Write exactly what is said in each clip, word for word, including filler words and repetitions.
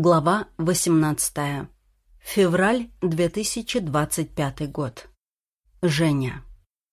Глава восемнадцатая. Февраль две тысячи двадцать пятый год. Женя.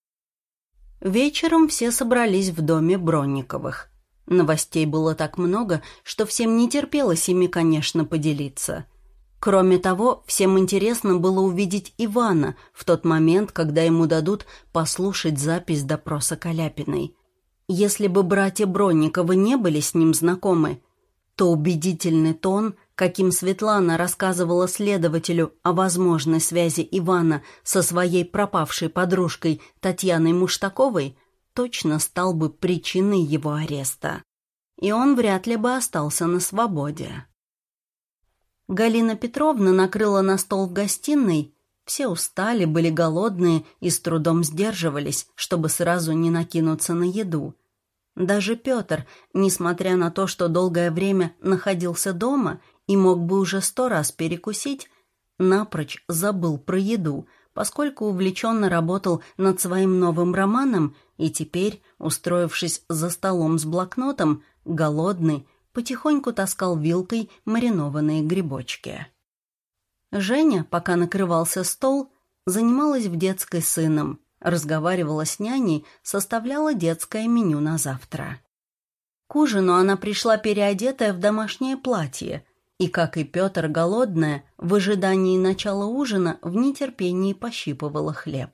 Вечером все собрались в доме Бронниковых. Новостей было так много, что всем не терпелось ими, конечно, поделиться. Кроме того, всем интересно было увидеть Ивана в тот момент, когда ему дадут послушать запись допроса Каляпиной. Если бы братья Бронниковы не были с ним знакомы, то убедительный тон, каким Светлана рассказывала следователю о возможной связи Ивана со своей пропавшей подружкой Татьяной Муштаковой, точно стал бы причиной его ареста. И он вряд ли бы остался на свободе. Галина Петровна накрыла на стол в гостиной. Все устали, были голодные и с трудом сдерживались, чтобы сразу не накинуться на еду. Даже Петр, несмотря на то, что долгое время находился дома и мог бы уже сто раз перекусить, напрочь забыл про еду, поскольку увлеченно работал над своим новым романом и теперь, устроившись за столом с блокнотом, голодный, потихоньку таскал вилкой маринованные грибочки. Женя, пока накрывался стол, занималась в детской с сыном, разговаривала с няней, составляла детское меню на завтра. К ужину она пришла переодетая в домашнее платье и, как и Петр, голодная, в ожидании начала ужина в нетерпении пощипывала хлеб.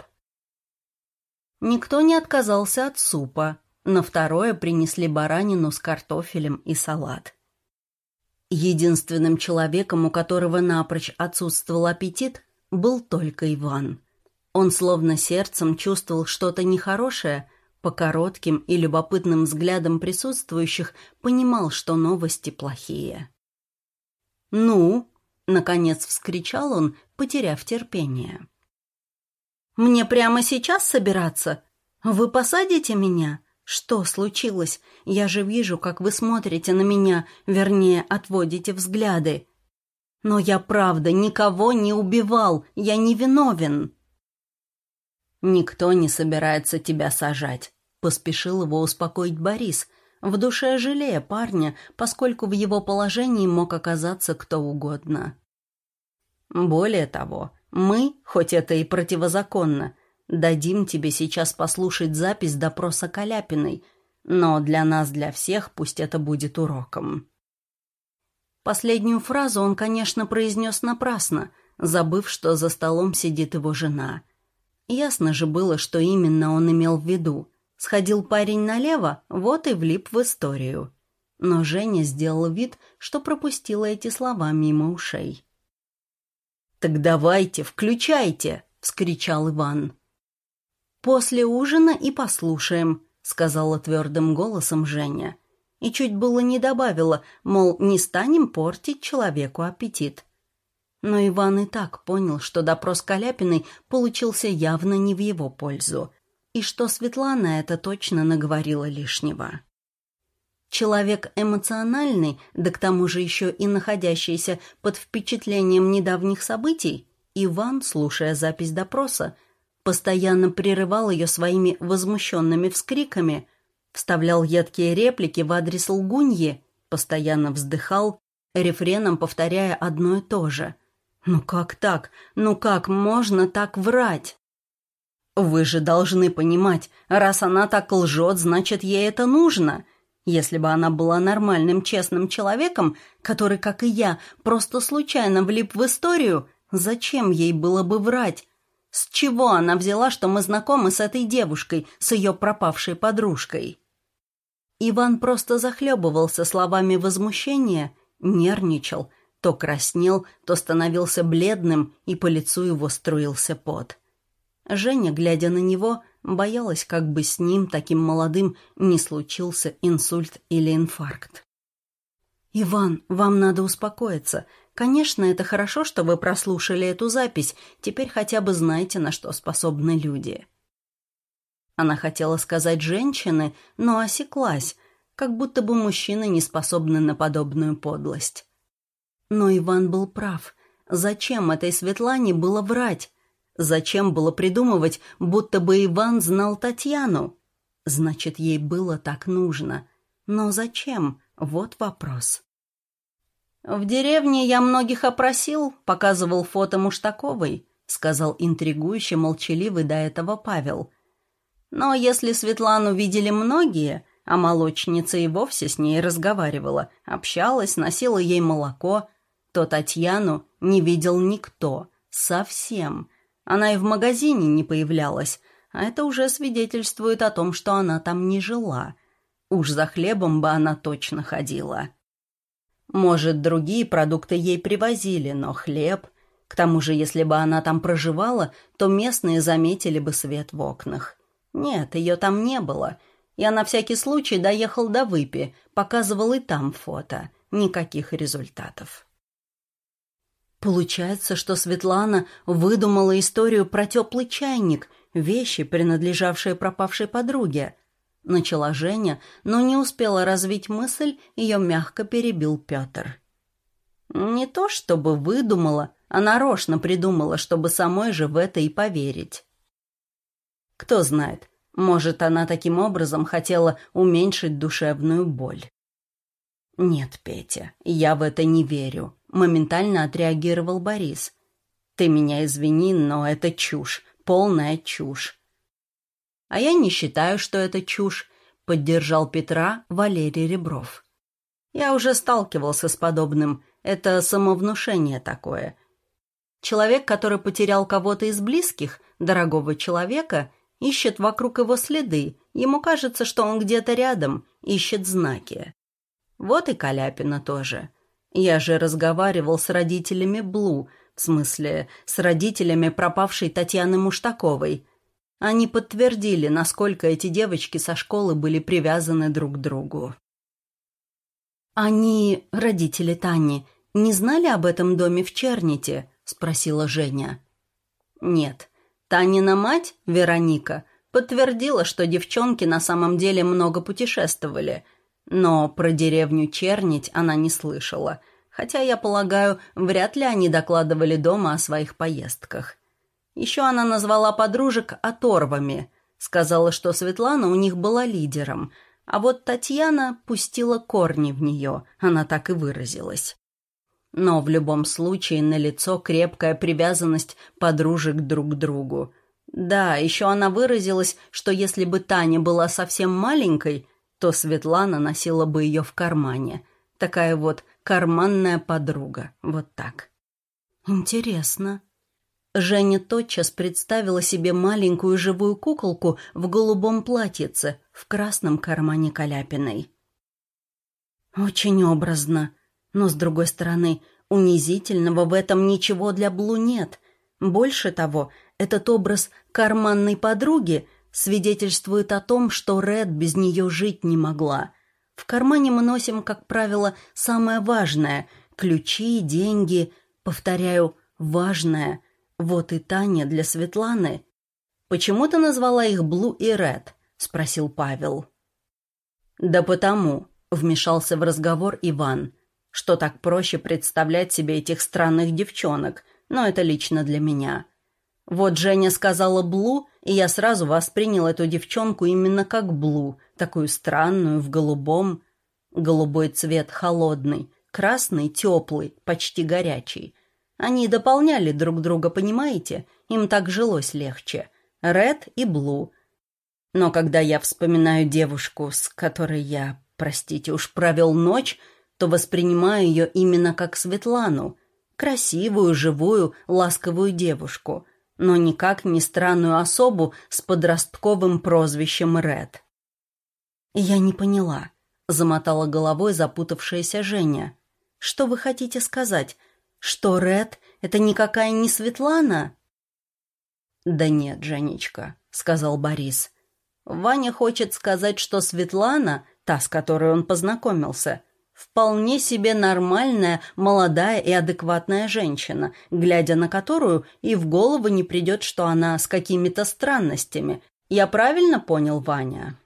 Никто не отказался от супа, на второе принесли баранину с картофелем и салат. Единственным человеком, у которого напрочь отсутствовал аппетит, был только Иван. Он словно сердцем чувствовал что-то нехорошее, по коротким и любопытным взглядам присутствующих понимал, что новости плохие. «Ну?» — наконец вскричал он, потеряв терпение. «Мне прямо сейчас собираться? Вы посадите меня? Что случилось? Я же вижу, как вы смотрите на меня, вернее, отводите взгляды. Но я правда никого не убивал, я не виновен». «Никто не собирается тебя сажать», — поспешил его успокоить Борис, в душе жалея парня, поскольку в его положении мог оказаться кто угодно. «Более того, мы, хоть это и противозаконно, дадим тебе сейчас послушать запись допроса Каляпиной, но для нас, для всех, пусть это будет уроком». Последнюю фразу он, конечно, произнес напрасно, забыв, что за столом сидит его жена. Ясно же было, что именно он имел в виду. Сходил парень налево, вот и влип в историю. Но Женя сделала вид, что пропустила эти слова мимо ушей. «Так давайте, включайте!» — вскричал Иван. «После ужина и послушаем», — сказала твердым голосом Женя. И чуть было не добавила, мол, не станем портить человеку аппетит. Но Иван и так понял, что допрос Каляпиной получился явно не в его пользу, и что Светлана это точно наговорила лишнего. Человек эмоциональный, да к тому же еще и находящийся под впечатлением недавних событий, Иван, слушая запись допроса, постоянно прерывал ее своими возмущенными вскриками, вставлял едкие реплики в адрес лгуньи, постоянно вздыхал, рефреном повторяя одно и то же. «Ну как так? Ну как можно так врать?» «Вы же должны понимать, раз она так лжет, значит, ей это нужно. Если бы она была нормальным, честным человеком, который, как и я, просто случайно влип в историю, зачем ей было бы врать? С чего она взяла, что мы знакомы с этой девушкой, с ее пропавшей подружкой?» Иван просто захлебывался словами возмущения, нервничал, то краснел, то становился бледным, и по лицу его струился пот. Женя, глядя на него, боялась, как бы с ним, таким молодым, не случился инсульт или инфаркт. «Иван, вам надо успокоиться. Конечно, это хорошо, что вы прослушали эту запись, теперь хотя бы знаете, на что способны люди». Она хотела сказать «женщины», но осеклась, как будто бы мужчины не способны на подобную подлость. Но Иван был прав. Зачем этой Светлане было врать? Зачем было придумывать, будто бы Иван знал Татьяну? Значит, ей было так нужно. Но зачем? Вот вопрос. «В деревне я многих опросил, показывал фото Муштаковой», сказал интригующий, молчаливый до этого Павел. «Но если Светлану видели многие, а молочница и вовсе с ней разговаривала, общалась, носила ей молоко, то Татьяну не видел никто, совсем. Она и в магазине не появлялась, а это уже свидетельствует о том, что она там не жила. Уж за хлебом бы она точно ходила. Может, другие продукты ей привозили, но хлеб... К тому же, если бы она там проживала, то местные заметили бы свет в окнах. Нет, ее там не было. Я на всякий случай доехал до Выпи, показывал и там фото. Никаких результатов». Получается, что Светлана выдумала историю про теплый чайник, вещи, принадлежавшие пропавшей подруге. Начала Женя, но не успела развить мысль, ее мягко перебил Петр. «Не то чтобы выдумала, а нарочно придумала, чтобы самой же в это и поверить. Кто знает, может, она таким образом хотела уменьшить душевную боль». «Нет, Петя, я в это не верю», — моментально отреагировал Борис. «Ты меня извини, но это чушь, полная чушь». «А я не считаю, что это чушь», — поддержал Петра Валерий Ребров. «Я уже сталкивался с подобным, это самовнушение такое. Человек, который потерял кого-то из близких, дорогого человека, ищет вокруг его следы, ему кажется, что он где-то рядом, ищет знаки. Вот и Каляпина тоже. Я же разговаривал с родителями Блу, в смысле, с родителями пропавшей Татьяны Муштаковой. Они подтвердили, насколько эти девочки со школы были привязаны друг к другу». «Они, родители Тани, не знали об этом доме в Черните?» — спросила Женя. «Нет. Танина мать, Вероника, подтвердила, что девчонки на самом деле много путешествовали, но про деревню Чернить она не слышала, хотя, я полагаю, вряд ли они докладывали дома о своих поездках. Еще она назвала подружек оторвами, сказала, что Светлана у них была лидером, а вот Татьяна пустила корни в нее, она так и выразилась. Но в любом случае налицо крепкая привязанность подружек друг к другу. Да, еще она выразилась, что если бы Таня была совсем маленькой, то Светлана носила бы ее в кармане. Такая вот карманная подруга, вот так. «Интересно». Женя тотчас представила себе маленькую живую куколку в голубом платьице в красном кармане Каляпиной. «Очень образно. Но, с другой стороны, унизительного в этом ничего для Блу нет. Больше того, этот образ карманной подруги свидетельствует о том, что Ред без нее жить не могла. В кармане мы носим, как правило, самое важное – ключи, деньги, повторяю, важное. Вот и Таня для Светланы». «Почему ты назвала их Блу и Ред?» – спросил Павел. «Да потому», – вмешался в разговор Иван, что так проще представлять себе этих странных девчонок, но это лично для меня. Вот Женя сказала Блу, и я сразу воспринял эту девчонку именно как Блу, такую странную, в голубом. Голубой цвет холодный, красный теплый, почти горячий. Они дополняли друг друга, понимаете? Им так жилось легче. Ред и Блу. Но когда я вспоминаю девушку, с которой я, простите, уж провел ночь, то воспринимаю ее именно как Светлану, красивую, живую, ласковую девушку, но никак не странную особу с подростковым прозвищем Ред. «Я не поняла», — замотала головой запутавшаяся Женя. «Что вы хотите сказать? Что Ред — это никакая не Светлана?» «Да нет, Женечка», — сказал Борис. «Ваня хочет сказать, что Светлана, та, с которой он познакомился, вполне себе нормальная, молодая и адекватная женщина, глядя на которую и в голову не придет, что она с какими-то странностями. Я правильно понял, Ваня?»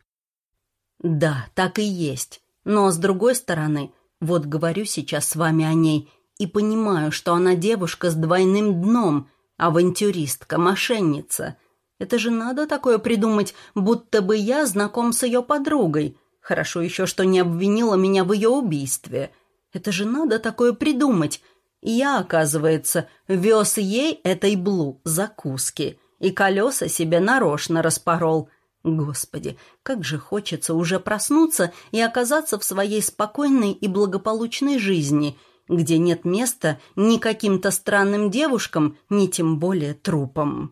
«Да, так и есть. Но, с другой стороны, вот говорю сейчас с вами о ней и понимаю, что она девушка с двойным дном, авантюристка, мошенница. Это же надо такое придумать, будто бы я знаком с ее подругой. Хорошо еще, что не обвинила меня в ее убийстве. Это же надо такое придумать. Я, оказывается, вез ей этой Блу закуски и колеса себе нарочно распорол. Господи, как же хочется уже проснуться и оказаться в своей спокойной и благополучной жизни, где нет места ни каким-то странным девушкам, ни тем более трупам.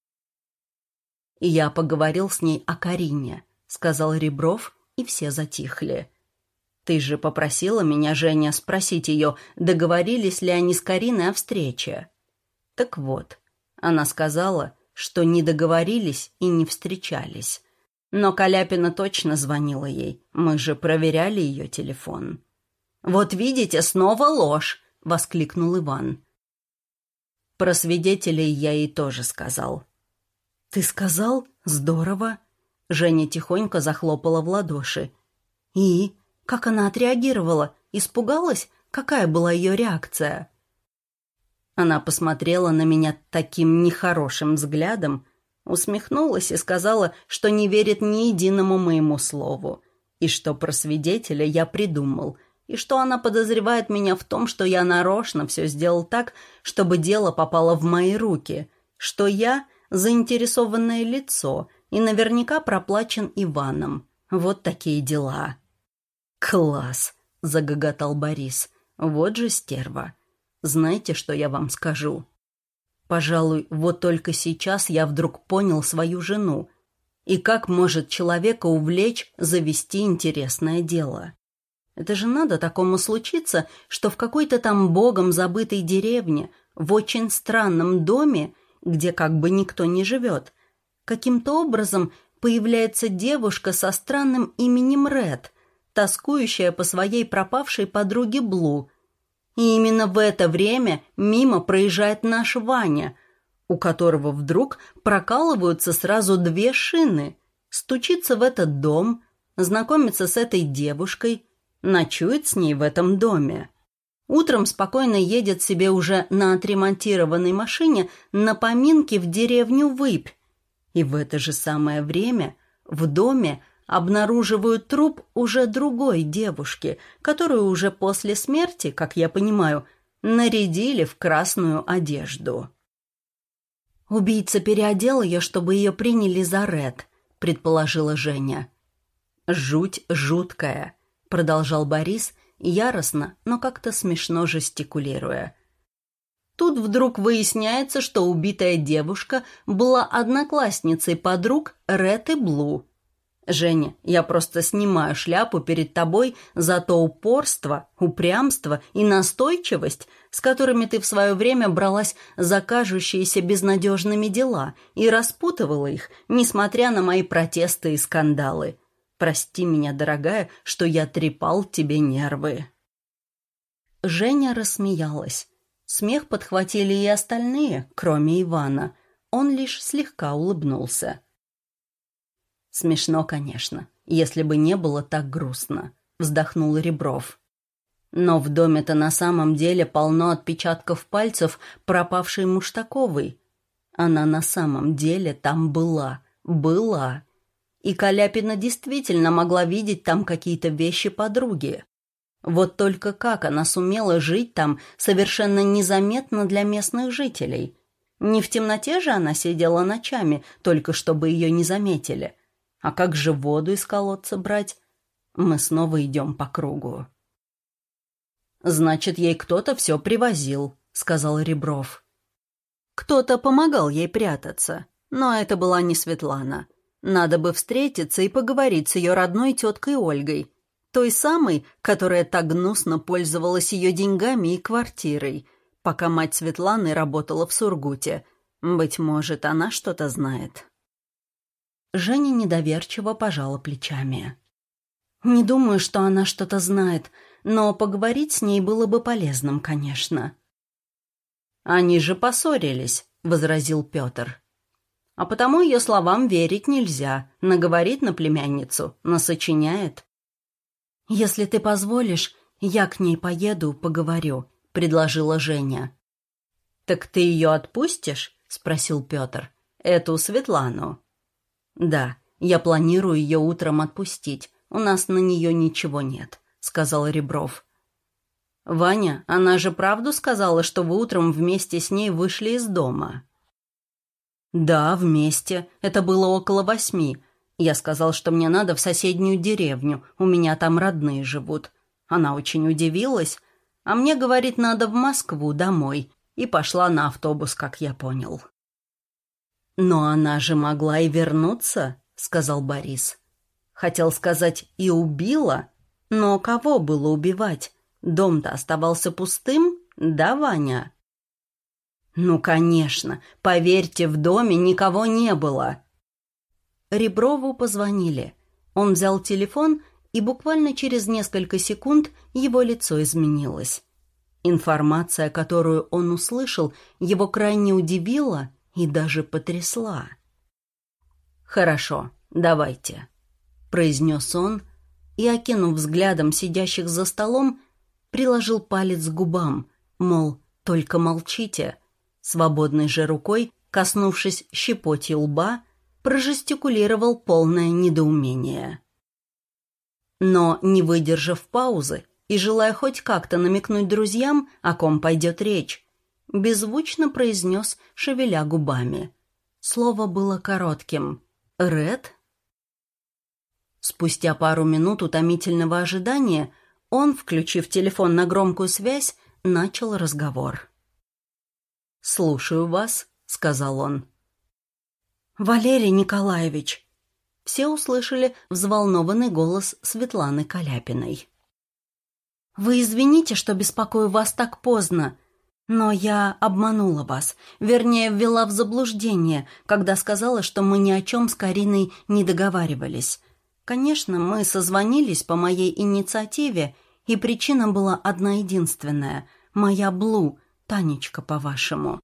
«Я поговорил с ней о Карине», — сказал Ребров, и все затихли. «Ты же попросила меня, Женя, спросить ее, договорились ли они с Кариной о встрече?» Так вот, она сказала, что не договорились и не встречались. Но Каляпина точно звонила ей, мы же проверяли ее телефон. «Вот видите, снова ложь!» — воскликнул Иван. Про свидетелей я ей тоже сказал. «Ты сказал? Здорово!» Женя тихонько захлопала в ладоши. «И? Как она отреагировала? Испугалась? Какая была ее реакция?» Она посмотрела на меня таким нехорошим взглядом, усмехнулась и сказала, что не верит ни единому моему слову, и что про свидетеля я придумал, и что она подозревает меня в том, что я нарочно все сделал так, чтобы дело попало в мои руки, что я заинтересованное лицо и наверняка проплачен Иваном. Вот такие дела. «Класс!» — загоготал Борис. «Вот же стерва! Знаете, что я вам скажу? Пожалуй, вот только сейчас я вдруг понял свою жену. И как может человека увлечь завести интересное дело? Это же надо такому случиться, что в какой-то там богом забытой деревне, в очень странном доме, где как бы никто не живет, каким-то образом появляется девушка со странным именем Ред, тоскующая по своей пропавшей подруге Блу. И именно в это время мимо проезжает наш Ваня, у которого вдруг прокалываются сразу две шины, стучится в этот дом, знакомится с этой девушкой, ночует с ней в этом доме. Утром спокойно едет себе уже на отремонтированной машине на поминки в деревню Выпь. И в это же самое время в доме обнаруживают труп уже другой девушки, которую уже после смерти, как я понимаю, нарядили в красную одежду. «Убийца переодел ее, чтобы ее приняли за Ред», — предположила Женя. «Жуть жуткая», — продолжал Борис, яростно, но как-то смешно жестикулируя. Тут вдруг выясняется, что убитая девушка была одноклассницей подруг Ред и Блу. Женя, я просто снимаю шляпу перед тобой за то упорство, упрямство и настойчивость, с которыми ты в свое время бралась за кажущиеся безнадежными дела и распутывала их, несмотря на мои протесты и скандалы. Прости меня, дорогая, что я трепал тебе нервы». Женя рассмеялась. Смех подхватили и остальные, кроме Ивана. Он лишь слегка улыбнулся. «Смешно, конечно, если бы не было так грустно», — вздохнул Ребров. «Но в доме-то на самом деле полно отпечатков пальцев пропавшей Муштаковой. Она на самом деле там была, была. И Каляпина действительно могла видеть там какие-то вещи подруги. Вот только как она сумела жить там совершенно незаметно для местных жителей? Не в темноте же она сидела ночами, только чтобы ее не заметили. А как же воду из колодца брать? Мы снова идем по кругу». «Значит, ей кто-то все привозил», — сказал Ребров. «Кто-то помогал ей прятаться, но это была не Светлана. Надо бы встретиться и поговорить с ее родной теткой Ольгой, той самой, которая так гнусно пользовалась ее деньгами и квартирой, пока мать Светланы работала в Сургуте. Быть может, она что-то знает». Женя недоверчиво пожала плечами. «Не думаю, что она что-то знает, но поговорить с ней было бы полезным, конечно». «Они же поссорились», — возразил Петр. «А потому ее словам верить нельзя. Наговорит на племянницу, насочиняет». «Если ты позволишь, я к ней поеду, поговорю», — предложила Женя. «Так ты ее отпустишь?» — спросил Петр. «Эту Светлану». «Да, я планирую ее утром отпустить. У нас на нее ничего нет», — сказал Ребров. «Ваня, она же правду сказала, что вы утром вместе с ней вышли из дома?» «Да, вместе. Это было около восьми. Я сказал, что мне надо в соседнюю деревню, у меня там родные живут. Она очень удивилась, а мне, говорит, надо в Москву, домой, и пошла на автобус, как я понял». «Но она же могла и вернуться», — сказал Борис. Хотел сказать «и убила», но кого было убивать? Дом-то оставался пустым, да, Ваня? «Ну, конечно, поверьте, в доме никого не было». Реброву позвонили. Он взял телефон, и буквально через несколько секунд его лицо изменилось. Информация, которую он услышал, его крайне удивила и даже потрясла. «Хорошо, давайте», — произнес он, и, окинув взглядом сидящих за столом, приложил палец к губам, мол, только молчите. Свободной же рукой, коснувшись щепотью лба, прожестикулировал полное недоумение. Но, не выдержав паузы и желая хоть как-то намекнуть друзьям, о ком пойдет речь, беззвучно произнес, шевеля губами. Слово было коротким. «Ред?» Спустя пару минут утомительного ожидания он, включив телефон на громкую связь, начал разговор. «Слушаю вас», — сказал он. «Валерий Николаевич!» Все услышали взволнованный голос Светланы Каляпиной. «Вы извините, что беспокою вас так поздно, но я обманула вас, вернее, ввела в заблуждение, когда сказала, что мы ни о чем с Кариной не договаривались. Конечно, мы созвонились по моей инициативе, и причина была одна единственная — моя Блу, Танечка, по-вашему.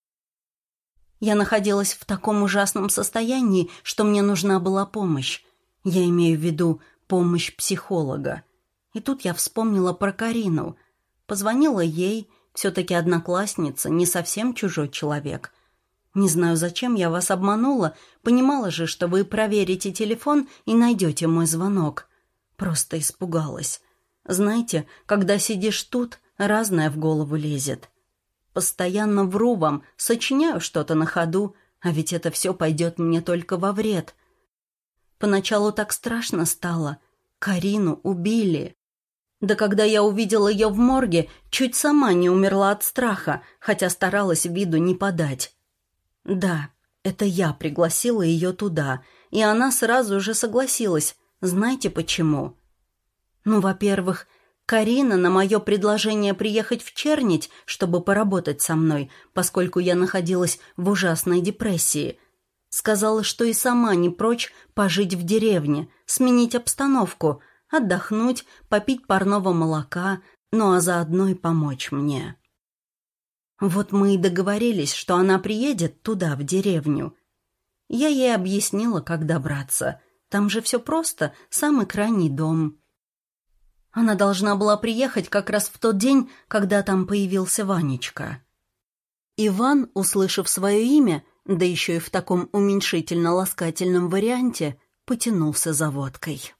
Я находилась в таком ужасном состоянии, что мне нужна была помощь. Я имею в виду помощь психолога. И тут я вспомнила про Карину. Позвонила ей, все-таки одноклассница, не совсем чужой человек. Не знаю, зачем я вас обманула, понимала же, что вы проверите телефон и найдете мой звонок. Просто испугалась. Знаете, когда сидишь тут, разное в голову лезет. Постоянно вру вам, сочиняю что-то на ходу, а ведь это все пойдет мне только во вред. Поначалу так страшно стало. Карину убили. Да когда я увидела ее в морге, чуть сама не умерла от страха, хотя старалась виду не подать. Да, это я пригласила ее туда, и она сразу же согласилась. Знаете почему? Ну, во-первых, Карина на мое предложение приехать в Чернить, чтобы поработать со мной, поскольку я находилась в ужасной депрессии, сказала, что и сама не прочь пожить в деревне, сменить обстановку, отдохнуть, попить парного молока, ну а заодно и помочь мне. Вот мы и договорились, что она приедет туда, в деревню. Я ей объяснила, как добраться. Там же все просто, самый крайний дом. Она должна была приехать как раз в тот день, когда там появился Ванечка. Иван, услышав свое имя, да еще и в таком уменьшительно-ласкательном варианте, потянулся за водкой.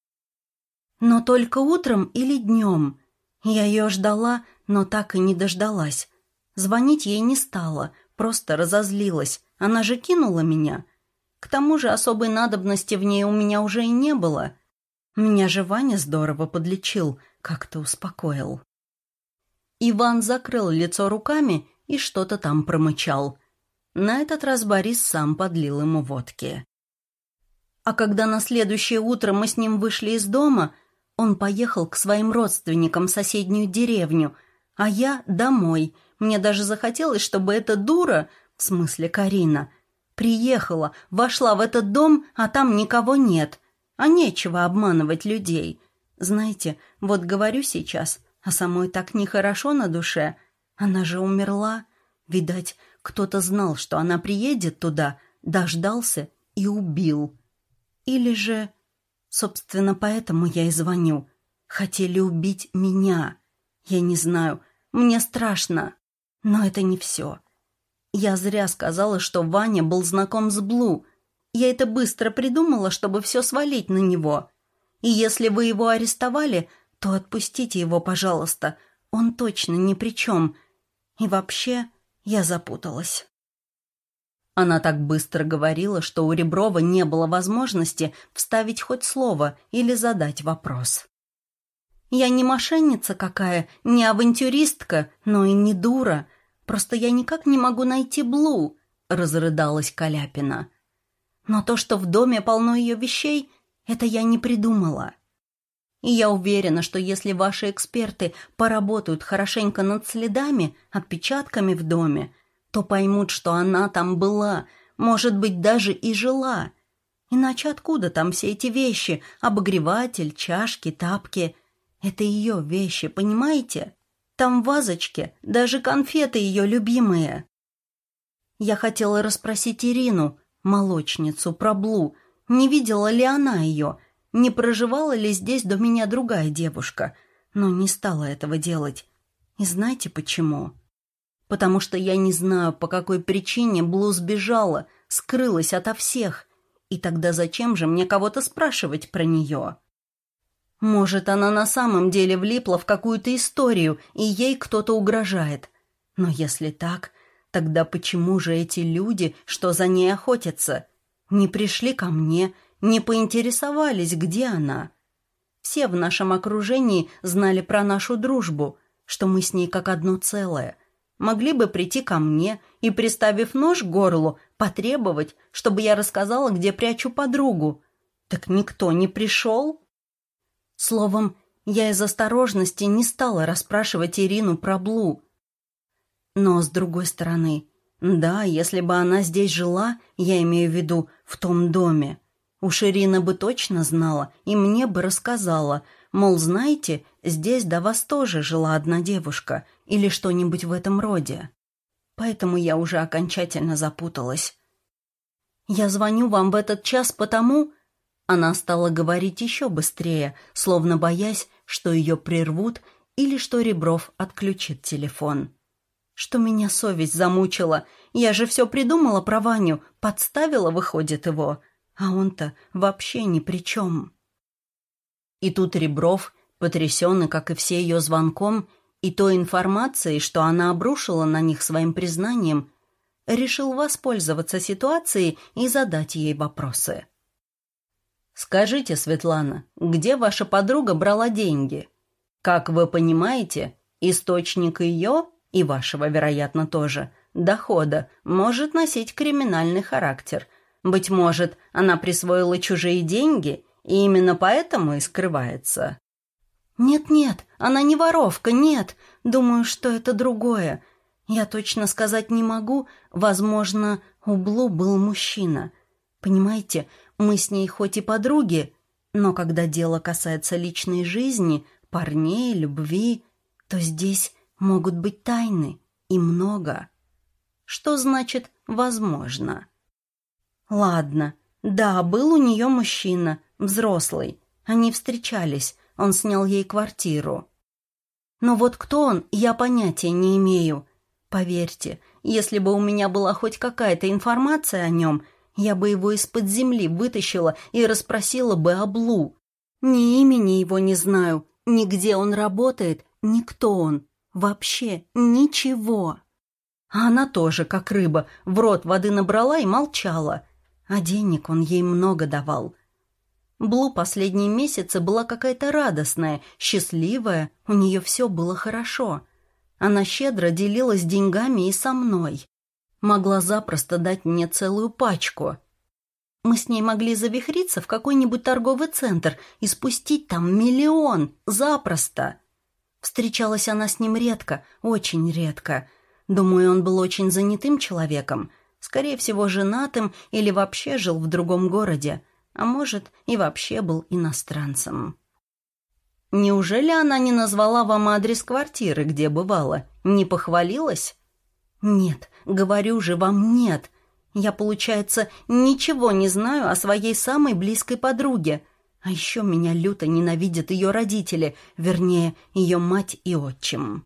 Но только утром или днем. Я ее ждала, но так и не дождалась. Звонить ей не стала, просто разозлилась. Она же кинула меня. К тому же особой надобности в ней у меня уже и не было. Меня же Ваня здорово подлечил, как-то успокоил. Иван закрыл лицо руками и что-то там промычал. На этот раз Борис сам подлил ему водки. А когда на следующее утро мы с ним вышли из дома, он поехал к своим родственникам в соседнюю деревню, а я домой. Мне даже захотелось, чтобы эта дура, в смысле Карина, приехала, вошла в этот дом, а там никого нет. А нечего обманывать людей. Знаете, вот говорю сейчас, а самой так нехорошо на душе. Она же умерла. Видать, кто-то знал, что она приедет туда, дождался и убил. Или же... Собственно, поэтому я и звоню. Хотели убить меня. Я не знаю, мне страшно. Но это не все. Я зря сказала, что Ваня был знаком с Блу. Я это быстро придумала, чтобы все свалить на него. И если вы его арестовали, то отпустите его, пожалуйста. он точно ни при чем. И вообще я запуталась». Она так быстро говорила, что у Реброва не было возможности вставить хоть слово или задать вопрос. «Я не мошенница какая, не авантюристка, но и не дура. Просто я никак не могу найти Блу», — разрыдалась Каляпина. «Но то, что в доме полно ее вещей, это я не придумала. И я уверена, что если ваши эксперты поработают хорошенько над следами, отпечатками в доме, то поймут, что она там была, может быть, даже и жила. Иначе откуда там все эти вещи? Обогреватель, чашки, тапки. Это ее вещи, понимаете? Там в вазочке даже конфеты ее любимые». Я хотела расспросить Ирину, молочницу, про Блу. Не видела ли она ее? Не проживала ли здесь до меня другая девушка? Но не стала этого делать. И знаете почему? Потому что я не знаю, по какой причине Блу сбежала, скрылась ото всех. И тогда зачем же мне кого-то спрашивать про нее? Может, она на самом деле влипла в какую-то историю, и ей кто-то угрожает. Но если так, тогда почему же эти люди, что за ней охотятся, не пришли ко мне, не поинтересовались, где она? Все в нашем окружении знали про нашу дружбу, что мы с ней как одно целое. Могли бы прийти ко мне и, приставив нож к горлу, потребовать, чтобы я рассказала, где прячу подругу. Так никто не пришел. Словом, я из осторожности не стала расспрашивать Ирину про Блу. Но, с другой стороны, да, если бы она здесь жила, я имею в виду в том доме, уж Ирина бы точно знала и мне бы рассказала, мол, знаете, здесь до вас тоже жила одна девушка или что-нибудь в этом роде. Поэтому я уже окончательно запуталась. «Я звоню вам в этот час потому...» Она стала говорить еще быстрее, словно боясь, что ее прервут или что Ребров отключит телефон. «Что меня совесть замучила. Я же все придумала про Ваню, подставила, выходит, его, а он-то вообще ни при чем». И тут Ребров, потрясенный, как и все ее звонком, и той информацией, что она обрушила на них своим признанием, решил воспользоваться ситуацией и задать ей вопросы. «Скажите, Светлана, где ваша подруга брала деньги? Как вы понимаете, источник ее, и вашего, вероятно, тоже, дохода может носить криминальный характер. Быть может, она присвоила чужие деньги и именно поэтому и скрывается». «Нет-нет, она не воровка, нет. Думаю, что это другое. Я точно сказать не могу. Возможно, у Блу был мужчина. Понимаете, мы с ней хоть и подруги, но когда дело касается личной жизни, парней, любви, то здесь могут быть тайны, и много. Что значит «возможно»? Ладно, да, был у нее мужчина, взрослый. Они встречались, он снял ей квартиру. Но вот кто он, я понятия не имею. Поверьте, если бы у меня была хоть какая-то информация о нем, я бы его из-под земли вытащила и расспросила бы о Блу. Ни имени его не знаю, ни где он работает, ни кто он. Вообще ничего. А она тоже, как рыба, в рот воды набрала и молчала. А денег он ей много давал. Блу последние месяцы была какая-то радостная, счастливая, у нее все было хорошо. Она щедро делилась деньгами и со мной. Могла запросто дать мне целую пачку. Мы с ней могли завихриться в какой-нибудь торговый центр и спустить там миллион, запросто. Встречалась она с ним редко, очень редко. Думаю, он был очень занятым человеком, скорее всего, женатым или вообще жил в другом городе, а может, и вообще был иностранцем. Неужели она не назвала вам адрес квартиры, где бывала? Не похвалилась? Нет, говорю же вам, нет. Я, получается, ничего не знаю о своей самой близкой подруге. А еще меня люто ненавидят ее родители, вернее, ее мать и отчим.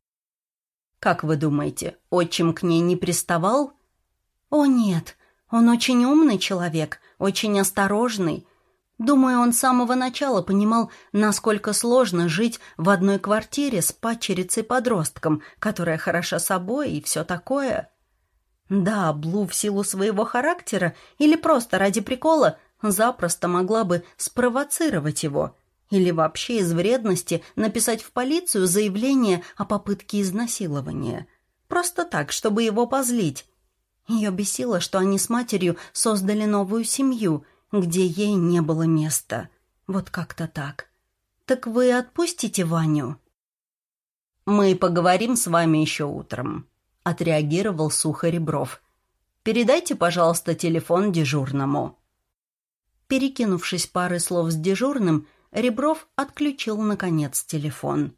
Как вы думаете, отчим к ней не приставал? О, нет, он очень умный человек, очень осторожный. Думаю, он с самого начала понимал, насколько сложно жить в одной квартире с падчерицей-подростком, которая хороша собой и все такое. Да, Блу в силу своего характера или просто ради прикола запросто могла бы спровоцировать его или вообще из вредности написать в полицию заявление о попытке изнасилования. Просто так, чтобы его позлить. Ее бесило, что они с матерью создали новую семью, где ей не было места. Вот как-то так. Так вы отпустите Ваню? «Мы поговорим с вами еще утром», — отреагировал сухо Ребров. «Передайте, пожалуйста, телефон дежурному». Перекинувшись парой слов с дежурным, Ребров отключил, наконец, телефон.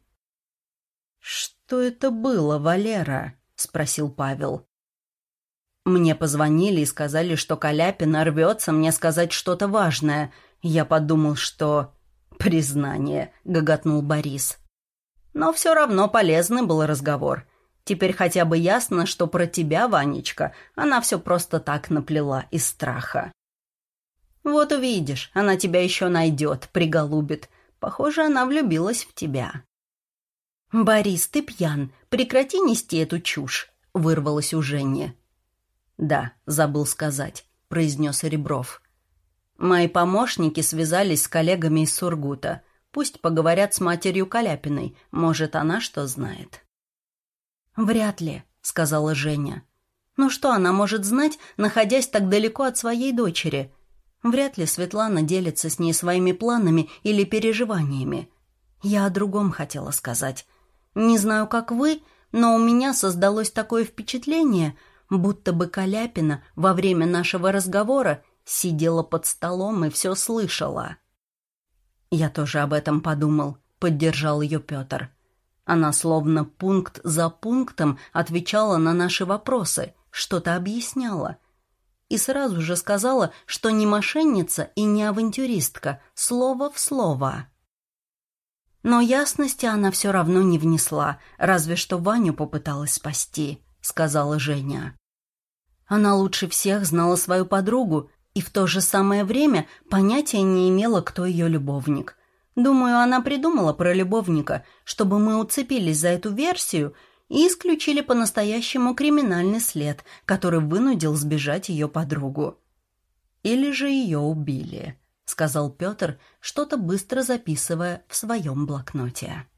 «Что это было, Валера?» — спросил Павел. «Мне позвонили и сказали, что Каляпина рвется мне сказать что-то важное. Я подумал, что...» «Признание», — гоготнул Борис. «Но все равно полезный был разговор. Теперь хотя бы ясно, что про тебя, Ванечка, она все просто так наплела из страха. Вот увидишь, она тебя еще найдет, приголубит. Похоже, она влюбилась в тебя». «Борис, ты пьян. Прекрати нести эту чушь», — вырвалась у Жени. «Да, забыл сказать», — произнес Ребров. «Мои помощники связались с коллегами из Сургута. Пусть поговорят с матерью Каляпиной. Может, она что знает». «Вряд ли», — сказала Женя. «Ну что она может знать, находясь так далеко от своей дочери? Вряд ли Светлана делится с ней своими планами или переживаниями. Я о другом хотела сказать. Не знаю, как вы, но у меня создалось такое впечатление, будто бы Каляпина во время нашего разговора сидела под столом и все слышала». «Я тоже об этом подумал», — поддержал ее Петр. Она словно пункт за пунктом отвечала на наши вопросы, что-то объясняла. И сразу же сказала, что не мошенница и не авантюристка, слово в слово. Но ясности она все равно не внесла, разве что Ваню попыталась спасти, сказала Женя. Она лучше всех знала свою подругу и в то же самое время понятия не имела, кто ее любовник. Думаю, она придумала про любовника, чтобы мы уцепились за эту версию и исключили по-настоящему криминальный след, который вынудил сбежать ее подругу. «Или же ее убили», — сказал Петр, что-то быстро записывая в своем блокноте.